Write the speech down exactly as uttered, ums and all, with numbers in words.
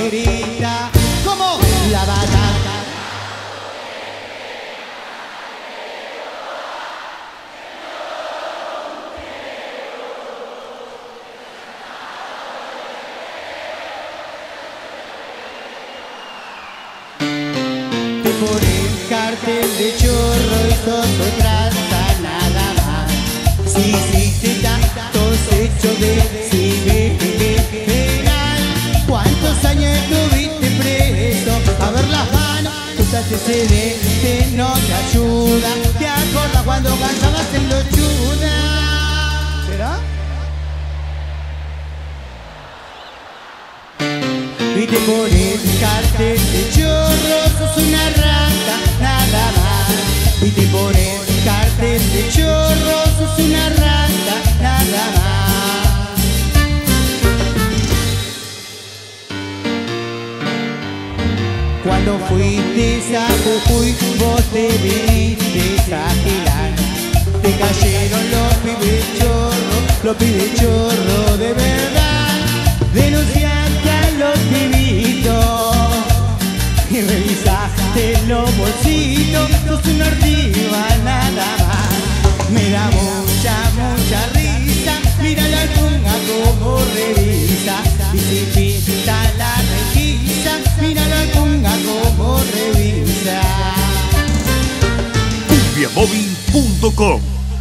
grita como la batata. Te ponen cartel de chorro y todo trata nada más. Si hiciste tantos hechos de civil penal, ¿cuántos años estuviste preso? A ver las manos, tus antecedentes no te ayudan. ¿Te acuerdas cuando cantabas en Los Chudas? ¿Será? Y te pones cartel de chorro, sos una rata, nada más. Y te pones cartel de chorro, sos una rata, nada más. Cuando fuiste a Jujuy, vos te viniste a girar. Te cayeron los pibes chorros, los pibes chorros de verdad. Denunciaste a los pibitos y revisaste los bolsitos. Sos una ortiva nada más. Me da mucha, mucha risa. Mira la tunga como revisa. Y si pinta la requisa, mira la tunga como revisa. cumbia móvil punto com